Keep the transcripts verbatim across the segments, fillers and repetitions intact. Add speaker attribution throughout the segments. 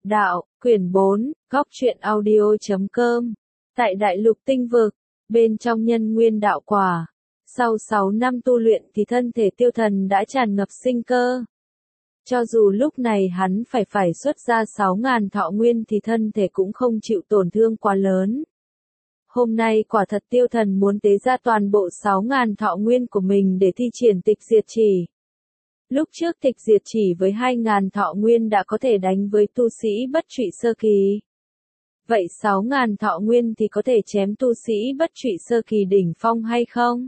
Speaker 1: Đạo, quyển bốn, góc truyện audio chấm com. Tại đại lục tinh vực, bên trong nhân nguyên đạo quả, sau sáu năm tu luyện thì thân thể Tiêu Thần đã tràn ngập sinh cơ. Cho dù lúc này hắn phải phải xuất ra sáu ngàn thọ nguyên thì thân thể cũng không chịu tổn thương quá lớn. Hôm nay quả thật Tiêu Thần muốn tế ra toàn bộ sáu ngàn thọ nguyên của mình để thi triển tịch diệt chỉ. Lúc trước tịch diệt chỉ với hai ngàn thọ nguyên đã có thể đánh với tu sĩ bất trụy sơ kỳ. Vậy sáu ngàn thọ nguyên thì có thể chém tu sĩ bất trụy sơ kỳ đỉnh phong hay không?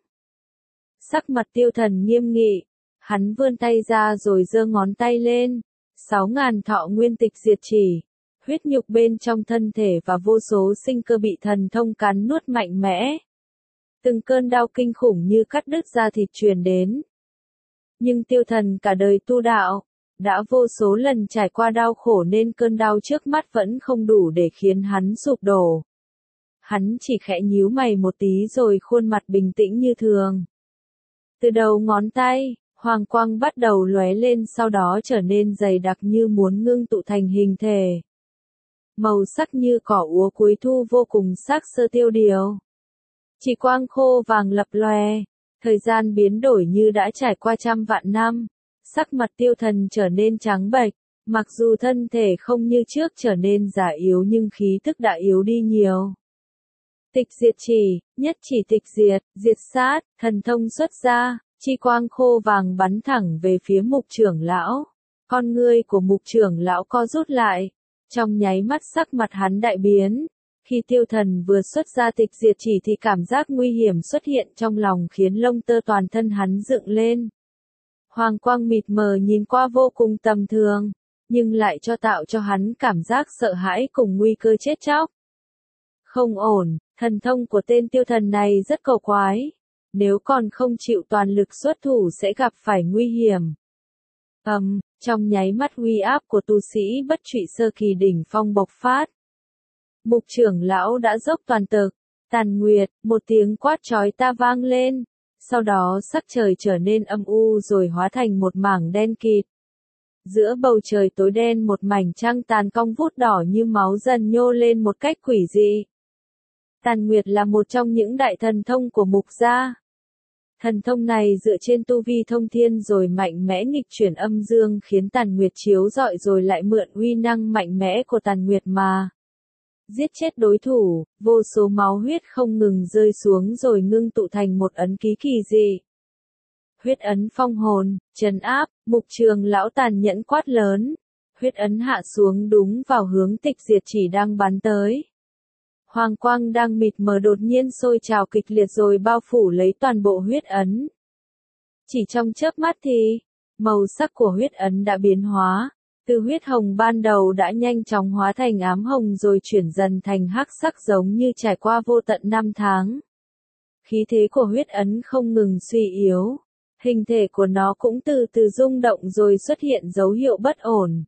Speaker 1: Sắc mặt Tiêu Thần nghiêm nghị, hắn vươn tay ra rồi giơ ngón tay lên. Sáu ngàn thọ nguyên tịch diệt chỉ, huyết nhục bên trong thân thể và vô số sinh cơ bị thần thông cắn nuốt mạnh mẽ. Từng cơn đau kinh khủng như cắt đứt da thịt truyền đến. Nhưng Tiêu Thần cả đời tu đạo, đã vô số lần trải qua đau khổ nên cơn đau trước mắt vẫn không đủ để khiến hắn sụp đổ. Hắn chỉ khẽ nhíu mày một tí rồi khuôn mặt bình tĩnh như thường. Từ đầu ngón tay, hoàng quang bắt đầu lóe lên sau đó trở nên dày đặc như muốn ngưng tụ thành hình thể. Màu sắc như cỏ úa cuối thu vô cùng sắc sơ tiêu điều. Chỉ quang khô vàng lập lòe. Thời gian biến đổi như đã trải qua trăm vạn năm, sắc mặt Tiêu Thần trở nên trắng bệch, mặc dù thân thể không như trước trở nên già yếu nhưng khí tức đã yếu đi nhiều. Tịch diệt chỉ, nhất chỉ tịch diệt, diệt sát, thần thông xuất ra, chi quang khô vàng bắn thẳng về phía Mục trưởng lão. Con ngươi của Mục trưởng lão co rút lại, trong nháy mắt sắc mặt hắn đại biến. Khi Tiêu Thần vừa xuất ra tịch diệt chỉ thì cảm giác nguy hiểm xuất hiện trong lòng khiến lông tơ toàn thân hắn dựng lên. Hoàng quang mịt mờ nhìn qua vô cùng tầm thường, nhưng lại cho tạo cho hắn cảm giác sợ hãi cùng nguy cơ chết chóc. Không ổn, thần thông của tên Tiêu Thần này rất cầu quái. Nếu còn không chịu toàn lực xuất thủ sẽ gặp phải nguy hiểm. Ầm, um, trong nháy mắt uy áp của tu sĩ bất trụy sơ kỳ đỉnh phong bộc phát. Mục trưởng lão đã dốc toàn lực, tàn nguyệt, một tiếng quát chói ta vang lên, sau đó sắc trời trở nên âm u rồi hóa thành một mảng đen kịt. Giữa bầu trời tối đen một mảnh trăng tàn cong vút đỏ như máu dần nhô lên một cách quỷ dị. Tàn nguyệt là một trong những đại thần thông của Mục gia. Thần thông này dựa trên tu vi thông thiên rồi mạnh mẽ nghịch chuyển âm dương khiến tàn nguyệt chiếu rọi rồi lại mượn uy năng mạnh mẽ của tàn nguyệt mà giết chết đối thủ, vô số máu huyết không ngừng rơi xuống rồi ngưng tụ thành một ấn ký kỳ dị. Huyết ấn phong hồn, trấn áp, Mục trưởng lão tàn nhẫn quát lớn. Huyết ấn hạ xuống đúng vào hướng tịch diệt chỉ đang bắn tới. Hoàng quang đang mịt mờ đột nhiên sôi trào kịch liệt rồi bao phủ lấy toàn bộ huyết ấn. Chỉ trong chớp mắt thì, màu sắc của huyết ấn đã biến hóa. Từ huyết hồng ban đầu đã nhanh chóng hóa thành ám hồng rồi chuyển dần thành hắc sắc giống như trải qua vô tận năm tháng. Khí thế của huyết ấn không ngừng suy yếu, hình thể của nó cũng từ từ rung động rồi xuất hiện dấu hiệu bất ổn.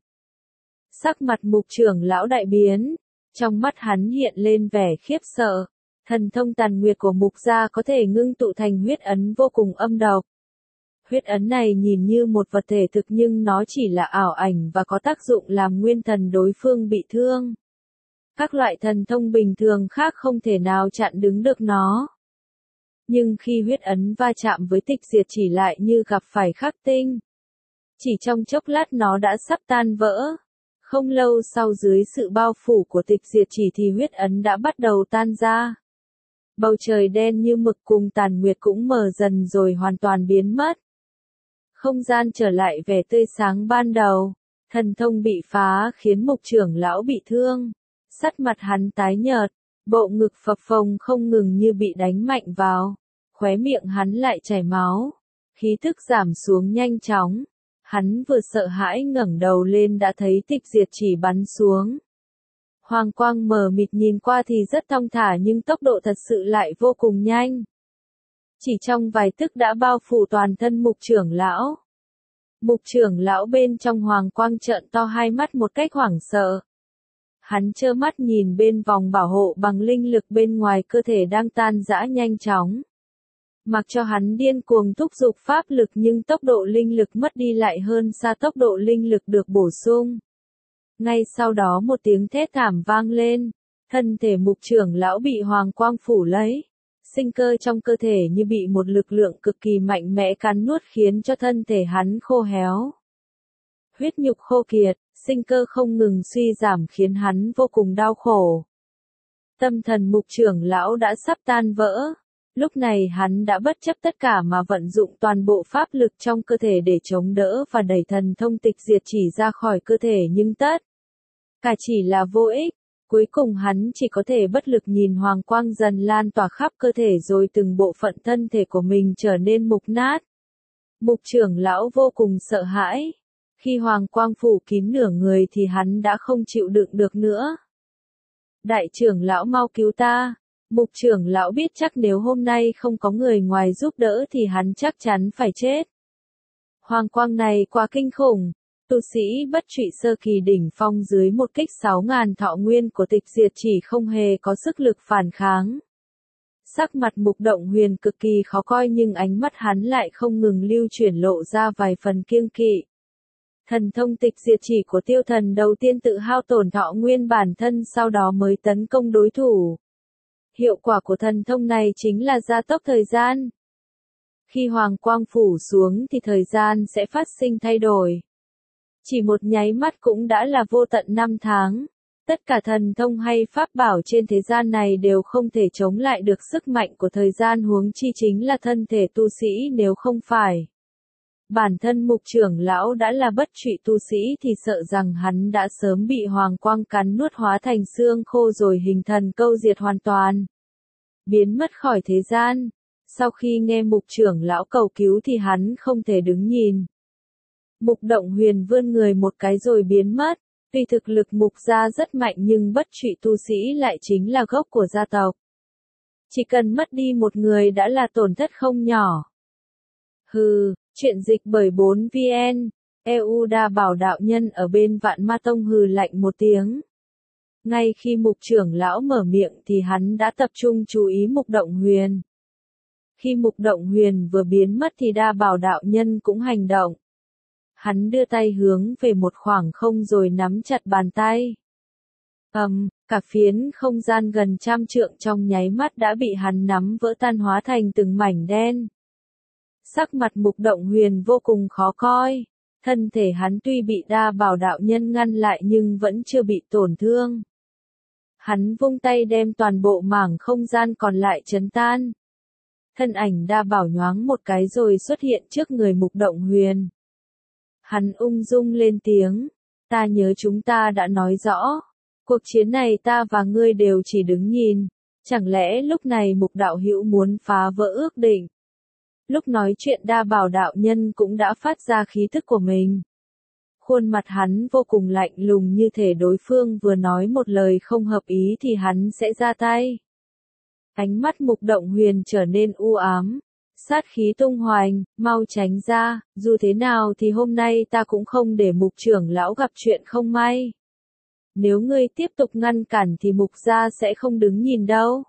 Speaker 1: Sắc mặt Mục trưởng lão đại biến, trong mắt hắn hiện lên vẻ khiếp sợ, thần thông tàn nguyệt của Mục gia có thể ngưng tụ thành huyết ấn vô cùng âm độc. Huyết ấn này nhìn như một vật thể thực nhưng nó chỉ là ảo ảnh và có tác dụng làm nguyên thần đối phương bị thương. Các loại thần thông bình thường khác không thể nào chặn đứng được nó. Nhưng khi huyết ấn va chạm với tịch diệt chỉ lại như gặp phải khắc tinh. Chỉ trong chốc lát nó đã sắp tan vỡ. Không lâu sau dưới sự bao phủ của tịch diệt chỉ thì huyết ấn đã bắt đầu tan ra. Bầu trời đen như mực cùng tàn nguyệt cũng mờ dần rồi hoàn toàn biến mất. Không gian trở lại vẻ tươi sáng ban đầu, thần thông bị phá khiến Mục trưởng lão bị thương. Sắc mặt hắn tái nhợt, bộ ngực phập phồng không ngừng như bị đánh mạnh vào, khóe miệng hắn lại chảy máu, khí tức giảm xuống nhanh chóng. Hắn vừa sợ hãi ngẩng đầu lên đã thấy tịch diệt chỉ bắn xuống. Hoàng quang mờ mịt nhìn qua thì rất thong thả nhưng tốc độ thật sự lại vô cùng nhanh. Chỉ trong vài tức đã bao phủ toàn thân Mục trưởng lão. Mục trưởng lão bên trong hoàng quang trợn to hai mắt một cách hoảng sợ. Hắn trơ mắt nhìn bên vòng bảo hộ bằng linh lực bên ngoài cơ thể đang tan rã nhanh chóng. Mặc cho hắn điên cuồng thúc giục pháp lực nhưng tốc độ linh lực mất đi lại hơn xa tốc độ linh lực được bổ sung. Ngay sau đó một tiếng thét thảm vang lên, thân thể mục trưởng lão bị hoàng quang phủ lấy. Sinh cơ trong cơ thể như bị một lực lượng cực kỳ mạnh mẽ cắn nuốt khiến cho thân thể hắn khô héo. Huyết nhục khô kiệt, sinh cơ không ngừng suy giảm khiến hắn vô cùng đau khổ. Tâm thần mục trưởng lão đã sắp tan vỡ. Lúc này hắn đã bất chấp tất cả mà vận dụng toàn bộ pháp lực trong cơ thể để chống đỡ và đẩy thần thông tịch diệt chỉ ra khỏi cơ thể nhưng tất cả chỉ là vô ích. Cuối cùng hắn chỉ có thể bất lực nhìn hoàng quang dần lan tỏa khắp cơ thể rồi từng bộ phận thân thể của mình trở nên mục nát. Mục trưởng lão vô cùng sợ hãi. Khi hoàng quang phủ kín nửa người thì hắn đã không chịu đựng được nữa. Đại trưởng lão mau cứu ta. Mục trưởng lão biết chắc nếu hôm nay không có người ngoài giúp đỡ thì hắn chắc chắn phải chết. Hoàng quang này quá kinh khủng. Tu sĩ bất trụy sơ kỳ đỉnh phong dưới một kích sáu ngàn thọ nguyên của tịch diệt chỉ không hề có sức lực phản kháng. Sắc mặt mục động huyền cực kỳ khó coi nhưng ánh mắt hắn lại không ngừng lưu chuyển lộ ra vài phần kiêng kỵ. Thần thông tịch diệt chỉ của tiêu thần đầu tiên tự hao tổn thọ nguyên bản thân sau đó mới tấn công đối thủ. Hiệu quả của thần thông này chính là gia tốc thời gian. Khi hoàng quang phủ xuống thì thời gian sẽ phát sinh thay đổi. Chỉ một nháy mắt cũng đã là vô tận năm tháng. Tất cả thần thông hay pháp bảo trên thế gian này đều không thể chống lại được sức mạnh của thời gian huống chi chính là thân thể tu sĩ nếu không phải. Bản thân mục trưởng lão đã là bất trụy tu sĩ thì sợ rằng hắn đã sớm bị hoàng quang cắn nuốt hóa thành xương khô rồi hình thần câu diệt hoàn toàn. Biến mất khỏi thế gian. Sau khi nghe mục trưởng lão cầu cứu thì hắn không thể đứng nhìn. Mục động huyền vươn người một cái rồi biến mất. Tuy thực lực mục gia rất mạnh nhưng bất trụy tu sĩ lại chính là gốc của gia tộc. Chỉ cần mất đi một người đã là tổn thất không nhỏ. Hừ, chuyện dịch bởi bốn vn, e u đa bảo đạo nhân ở bên Vạn Ma Tông hừ lạnh một tiếng. Ngay khi mục trưởng lão mở miệng thì hắn đã tập trung chú ý mục động huyền. Khi mục động huyền vừa biến mất thì đa bảo đạo nhân cũng hành động. Hắn đưa tay hướng về một khoảng không rồi nắm chặt bàn tay. Ầm, um, cả phiến không gian gần trăm trượng trong nháy mắt đã bị hắn nắm vỡ tan hóa thành từng mảnh đen. Sắc mặt mục động huyền vô cùng khó coi. Thân thể hắn tuy bị đa bảo đạo nhân ngăn lại nhưng vẫn chưa bị tổn thương. Hắn vung tay đem toàn bộ mảng không gian còn lại chấn tan. Thân ảnh đa bảo nhoáng một cái rồi xuất hiện trước người mục động huyền. Hắn ung dung lên tiếng, ta nhớ chúng ta đã nói rõ, cuộc chiến này ta và ngươi đều chỉ đứng nhìn, chẳng lẽ lúc này mục đạo hữu muốn phá vỡ ước định. Lúc nói chuyện đa bảo đạo nhân cũng đã phát ra khí thức của mình. Khuôn mặt hắn vô cùng lạnh lùng như thể đối phương vừa nói một lời không hợp ý thì hắn sẽ ra tay. Ánh mắt mục động huyền trở nên u ám. Sát khí tung hoành, mau tránh ra, dù thế nào thì hôm nay ta cũng không để mục trưởng lão gặp chuyện không may. Nếu ngươi tiếp tục ngăn cản thì mục gia sẽ không đứng nhìn đâu.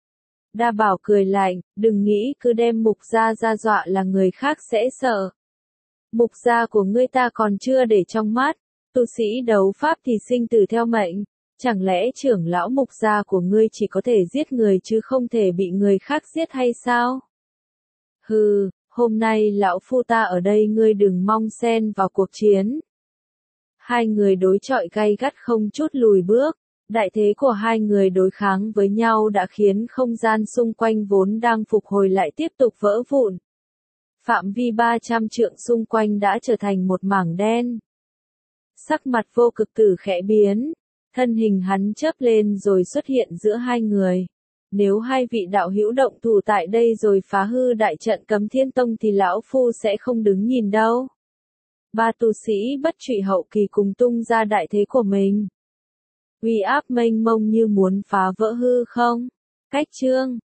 Speaker 1: Đa bảo cười lạnh, đừng nghĩ cứ đem mục gia ra dọa là người khác sẽ sợ. Mục gia của ngươi ta còn chưa để trong mắt, tu sĩ đấu pháp thì sinh tử theo mệnh, chẳng lẽ trưởng lão mục gia của ngươi chỉ có thể giết người chứ không thể bị người khác giết hay sao? Hừ, hôm nay lão phu ta ở đây ngươi đừng mong xen vào cuộc chiến. Hai người đối chọi gay gắt không chút lùi bước, đại thế của hai người đối kháng với nhau đã khiến không gian xung quanh vốn đang phục hồi lại tiếp tục vỡ vụn. Phạm vi ba trăm trượng xung quanh đã trở thành một mảng đen. Sắc mặt vô cực tử khẽ biến, thân hình hắn chớp lên rồi xuất hiện giữa hai người. Nếu hai vị đạo hữu động thủ tại đây rồi phá hư đại trận Cấm Thiên Tông thì lão phu sẽ không đứng nhìn đâu. Ba tu sĩ bất trụy hậu kỳ cùng tung ra đại thế của mình. Uy áp mênh mông như muốn phá vỡ hư không. Cách chương